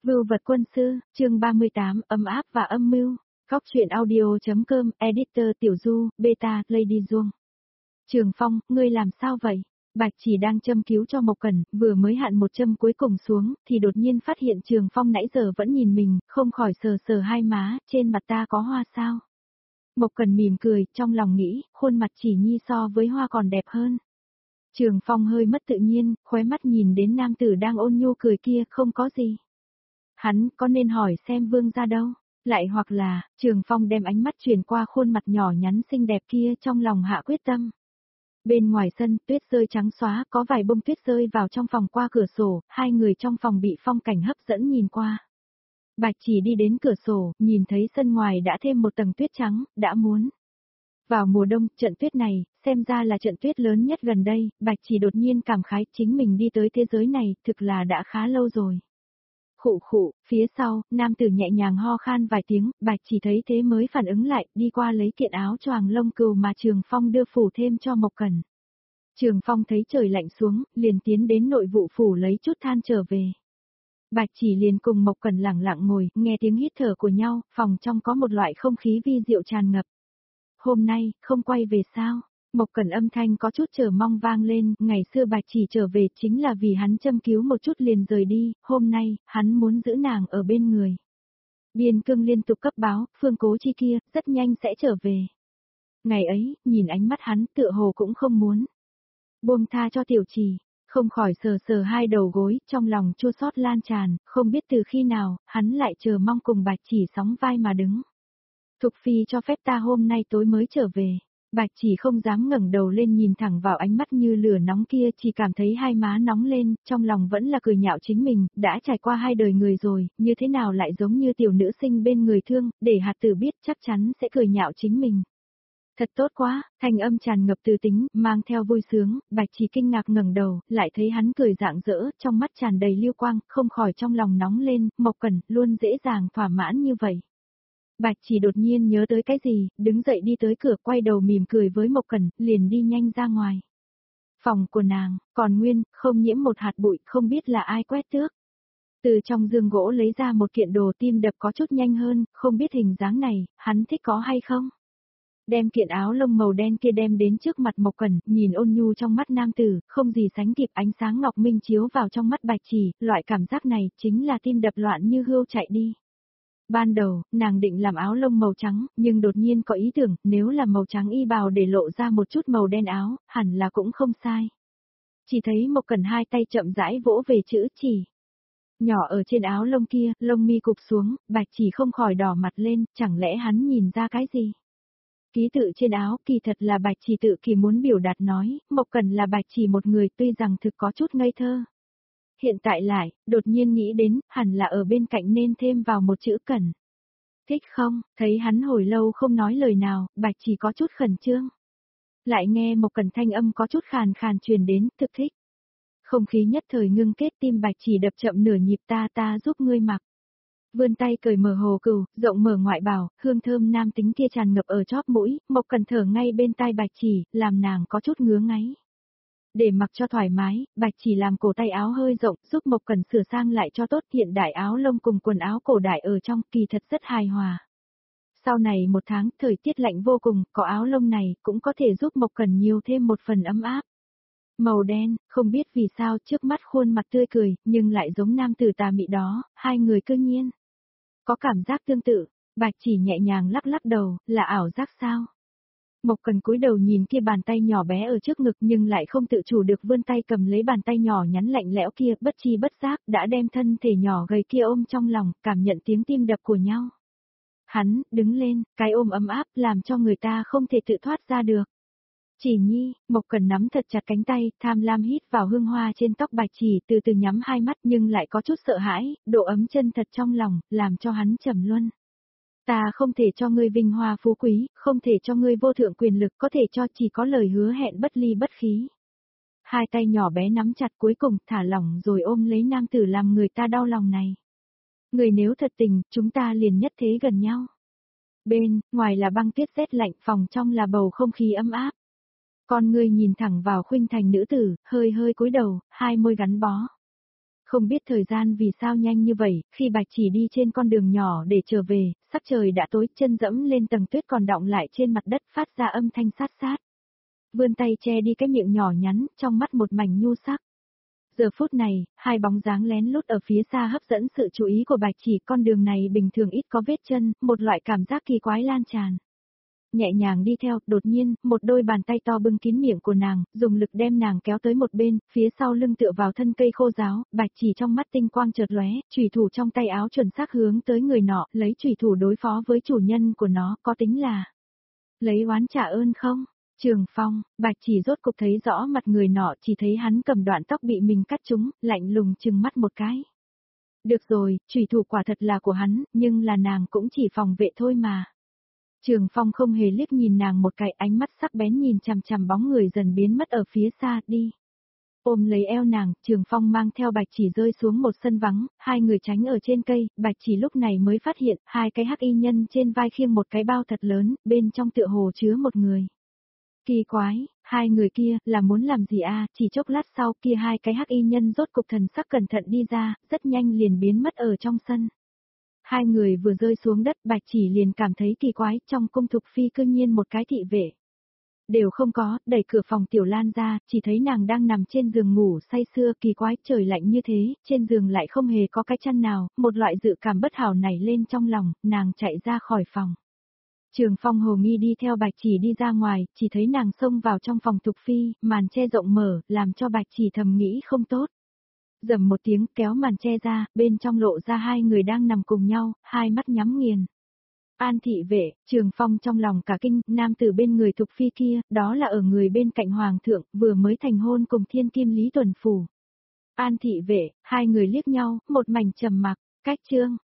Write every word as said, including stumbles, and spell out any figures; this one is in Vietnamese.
Vưu vật quân sư, chương ba mươi tám, ấm áp và âm mưu. Góc truyện audio.com, editor Tiểu Du, beta, Lady Duong. Trường Phong, ngươi làm sao vậy? Bạch Chỉ đang châm cứu cho Mộc Cẩn, vừa mới hạn một châm cuối cùng xuống, thì đột nhiên phát hiện Trường Phong nãy giờ vẫn nhìn mình, không khỏi sờ sờ hai má, trên mặt ta có hoa sao? Mộc Cẩn mỉm cười, trong lòng nghĩ, khuôn mặt Chỉ Nhi so với hoa còn đẹp hơn. Trường Phong hơi mất tự nhiên, khóe mắt nhìn đến nam tử đang ôn nhu cười kia, không có gì. Hắn có nên hỏi xem Vương gia đâu? Lại hoặc là, Trường Phong đem ánh mắt chuyển qua khuôn mặt nhỏ nhắn xinh đẹp kia, trong lòng hạ quyết tâm. Bên ngoài sân, tuyết rơi trắng xóa, có vài bông tuyết rơi vào trong phòng qua cửa sổ, hai người trong phòng bị phong cảnh hấp dẫn nhìn qua. Bạch Chỉ đi đến cửa sổ, nhìn thấy sân ngoài đã thêm một tầng tuyết trắng, đã muốn. Vào mùa đông, trận tuyết này, xem ra là trận tuyết lớn nhất gần đây, Bạch Chỉ đột nhiên cảm khái chính mình đi tới thế giới này, thực là đã khá lâu rồi. Khụ khụ, phía sau, nam tử nhẹ nhàng ho khan vài tiếng, Bạch Chỉ thấy thế mới phản ứng lại, đi qua lấy kiện áo choàng lông cừu mà Trường Phong đưa phủ thêm cho Mộc Cẩn. Trường Phong thấy trời lạnh xuống, liền tiến đến nội vụ phủ lấy chút than trở về. Bạch Chỉ liền cùng Mộc Cẩn lẳng lặng ngồi, nghe tiếng hít thở của nhau, phòng trong có một loại không khí vi diệu tràn ngập. Hôm nay, không quay về sao? Mộc Cẩn âm thanh có chút chờ mong vang lên, ngày xưa Bạch Chỉ trở về chính là vì hắn châm cứu một chút liền rời đi, hôm nay, hắn muốn giữ nàng ở bên người. Biên Cương liên tục cấp báo, Phương Cố Chi kia, rất nhanh sẽ trở về. Ngày ấy, nhìn ánh mắt hắn tựa hồ cũng không muốn. Buông tha cho Tiểu Trì, không khỏi sờ sờ hai đầu gối, trong lòng chua xót lan tràn, không biết từ khi nào, hắn lại chờ mong cùng Bạch Chỉ sóng vai mà đứng. Thục Phi cho phép ta hôm nay tối mới trở về. Bạch Chỉ không dám ngẩng đầu lên nhìn thẳng vào ánh mắt như lửa nóng kia, chỉ cảm thấy hai má nóng lên, trong lòng vẫn là cười nhạo chính mình, đã trải qua hai đời người rồi, như thế nào lại giống như tiểu nữ sinh bên người thương, để hạt tử biết chắc chắn sẽ cười nhạo chính mình. Thật tốt quá, thanh âm tràn ngập từ tính, mang theo vui sướng, Bạch Chỉ kinh ngạc ngẩng đầu, lại thấy hắn cười rạng rỡ, trong mắt tràn đầy lưu quang, không khỏi trong lòng nóng lên, Mộc Cẩn, luôn dễ dàng thỏa mãn như vậy. Bạch Chỉ đột nhiên nhớ tới cái gì, đứng dậy đi tới cửa quay đầu mỉm cười với Mộc Cẩn, liền đi nhanh ra ngoài. Phòng của nàng, còn nguyên, không nhiễm một hạt bụi, không biết là ai quét tước. Từ trong giường gỗ lấy ra một kiện đồ, tim đập có chút nhanh hơn, không biết hình dáng này, hắn thích có hay không. Đem kiện áo lông màu đen kia đem đến trước mặt Mộc Cẩn, nhìn ôn nhu trong mắt nam tử, không gì sánh kịp, ánh sáng ngọc minh chiếu vào trong mắt Bạch Chỉ, loại cảm giác này chính là tim đập loạn như hươu chạy đi. Ban đầu, nàng định làm áo lông màu trắng, nhưng đột nhiên có ý tưởng, nếu là màu trắng y bào để lộ ra một chút màu đen áo, hẳn là cũng không sai. Chỉ thấy Mộc Cẩn hai tay chậm rãi vỗ về chữ chỉ. Nhỏ ở trên áo lông kia, lông mi cụp xuống, Bạch Chỉ không khỏi đỏ mặt lên, chẳng lẽ hắn nhìn ra cái gì? Ký tự trên áo, kỳ thật là Bạch Chỉ tự kỳ muốn biểu đạt nói, Mộc Cẩn là Bạch Chỉ một người tuy rằng thực có chút ngây thơ. Hiện tại lại, đột nhiên nghĩ đến, hẳn là ở bên cạnh nên thêm vào một chữ Cẩn. Thích không? Thấy hắn hồi lâu không nói lời nào, Bạch Chỉ có chút khẩn trương. Lại nghe Mộc Cẩn thanh âm có chút khàn khàn truyền đến, thực thích. Không khí nhất thời ngưng kết, tim Bạch Chỉ đập chậm nửa nhịp, ta ta giúp ngươi mặc. Vươn tay cởi mở hồ cừu, rộng mở ngoại bào, hương thơm nam tính kia tràn ngập ở chóp mũi, Mộc Cẩn thở ngay bên tai Bạch Chỉ, làm nàng có chút ngứa ngáy. Để mặc cho thoải mái, Bạch Chỉ làm cổ tay áo hơi rộng, giúp Mộc Cẩn sửa sang lại cho tốt, hiện đại áo lông cùng quần áo cổ đại ở trong, kỳ thật rất hài hòa. Sau này một tháng, thời tiết lạnh vô cùng, có áo lông này, cũng có thể giúp Mộc Cẩn nhiều thêm một phần ấm áp. Màu đen, không biết vì sao trước mắt khuôn mặt tươi cười, nhưng lại giống nam tử tà mị đó, hai người cư nhiên. Có cảm giác tương tự, Bạch Chỉ nhẹ nhàng lắc lắc đầu, là ảo giác sao? Mộc Cẩn cúi đầu nhìn kia bàn tay nhỏ bé ở trước ngực nhưng lại không tự chủ được vươn tay cầm lấy bàn tay nhỏ nhắn lạnh lẽo kia, bất chi bất giác đã đem thân thể nhỏ gầy kia ôm trong lòng, cảm nhận tiếng tim đập của nhau. Hắn, đứng lên, cái ôm ấm áp làm cho người ta không thể tự thoát ra được. Chỉ Nhi, Mộc Cẩn nắm thật chặt cánh tay, tham lam hít vào hương hoa trên tóc Bạch Chỉ, từ từ nhắm hai mắt nhưng lại có chút sợ hãi, độ ấm chân thật trong lòng, làm cho hắn trầm luân. Ta không thể cho ngươi vinh hoa phú quý, không thể cho ngươi vô thượng quyền lực, có thể cho chỉ có lời hứa hẹn bất ly bất khí. Hai tay nhỏ bé nắm chặt cuối cùng thả lỏng rồi ôm lấy nam tử làm người ta đau lòng này. Người nếu thật tình, chúng ta liền nhất thế gần nhau. Bên, ngoài là băng tuyết rét lạnh, phòng trong là bầu không khí ấm áp. Con ngươi nhìn thẳng vào khuynh thành nữ tử, hơi hơi cúi đầu, hai môi gắn bó. Không biết thời gian vì sao nhanh như vậy, khi Bạch Chỉ đi trên con đường nhỏ để trở về, sắc trời đã tối, chân dẫm lên tầng tuyết còn đọng lại trên mặt đất phát ra âm thanh sát sát. Vươn tay che đi cái miệng nhỏ nhắn, trong mắt một mảnh nhu sắc. Giờ phút này, hai bóng dáng lén lút ở phía xa hấp dẫn sự chú ý của Bạch Chỉ, con đường này bình thường ít có vết chân, một loại cảm giác kỳ quái lan tràn. Nhẹ nhàng đi theo, đột nhiên, một đôi bàn tay to bưng kín miệng của nàng, dùng lực đem nàng kéo tới một bên, phía sau lưng tựa vào thân cây khô ráo, Bạch Chỉ trong mắt tinh quang chợt lóe, chủy thủ trong tay áo chuẩn xác hướng tới người nọ, lấy chủy thủ đối phó với chủ nhân của nó, có tính là lấy oán trả ơn không? Trường Phong, Bạch Chỉ rốt cục thấy rõ mặt người nọ, chỉ thấy hắn cầm đoạn tóc bị mình cắt trúng, lạnh lùng trừng mắt một cái. Được rồi, chủy thủ quả thật là của hắn, nhưng là nàng cũng chỉ phòng vệ thôi mà. Trường Phong không hề liếc nhìn nàng một cái, ánh mắt sắc bén nhìn chằm chằm bóng người dần biến mất ở phía xa, đi. Ôm lấy eo nàng, Trường Phong mang theo Bạch Chỉ rơi xuống một sân vắng, hai người tránh ở trên cây, Bạch Chỉ lúc này mới phát hiện, hai cái hắc y nhân trên vai khiêng một cái bao thật lớn, bên trong tựa hồ chứa một người. Kỳ quái, hai người kia, là muốn làm gì a? Chỉ chốc lát sau kia hai cái hắc y nhân rốt cục thần sắc cẩn thận đi ra, rất nhanh liền biến mất ở trong sân. Hai người vừa rơi xuống đất, Bạch Chỉ liền cảm thấy kỳ quái, trong cung Thục Phi cư nhiên một cái thị vệ. Đều không có, đẩy cửa phòng Tiểu Lan ra, chỉ thấy nàng đang nằm trên giường ngủ say sưa, kỳ quái, trời lạnh như thế, trên giường lại không hề có cái chăn nào, một loại dự cảm bất hảo nảy lên trong lòng, nàng chạy ra khỏi phòng. Trường Phong hồ nghi đi theo Bạch Chỉ đi ra ngoài, chỉ thấy nàng xông vào trong phòng Thục Phi, màn che rộng mở, làm cho Bạch Chỉ thầm nghĩ không tốt. Dầm một tiếng kéo màn che ra, bên trong lộ ra hai người đang nằm cùng nhau, hai mắt nhắm nghiền. An thị vệ, Trường Phong trong lòng cả kinh, nam tử bên người Thục Phi kia, đó là ở người bên cạnh Hoàng thượng, vừa mới thành hôn cùng thiên kim Lý Tuần Phủ. An thị vệ, hai người liếc nhau, một mảnh trầm mặc, cách chương.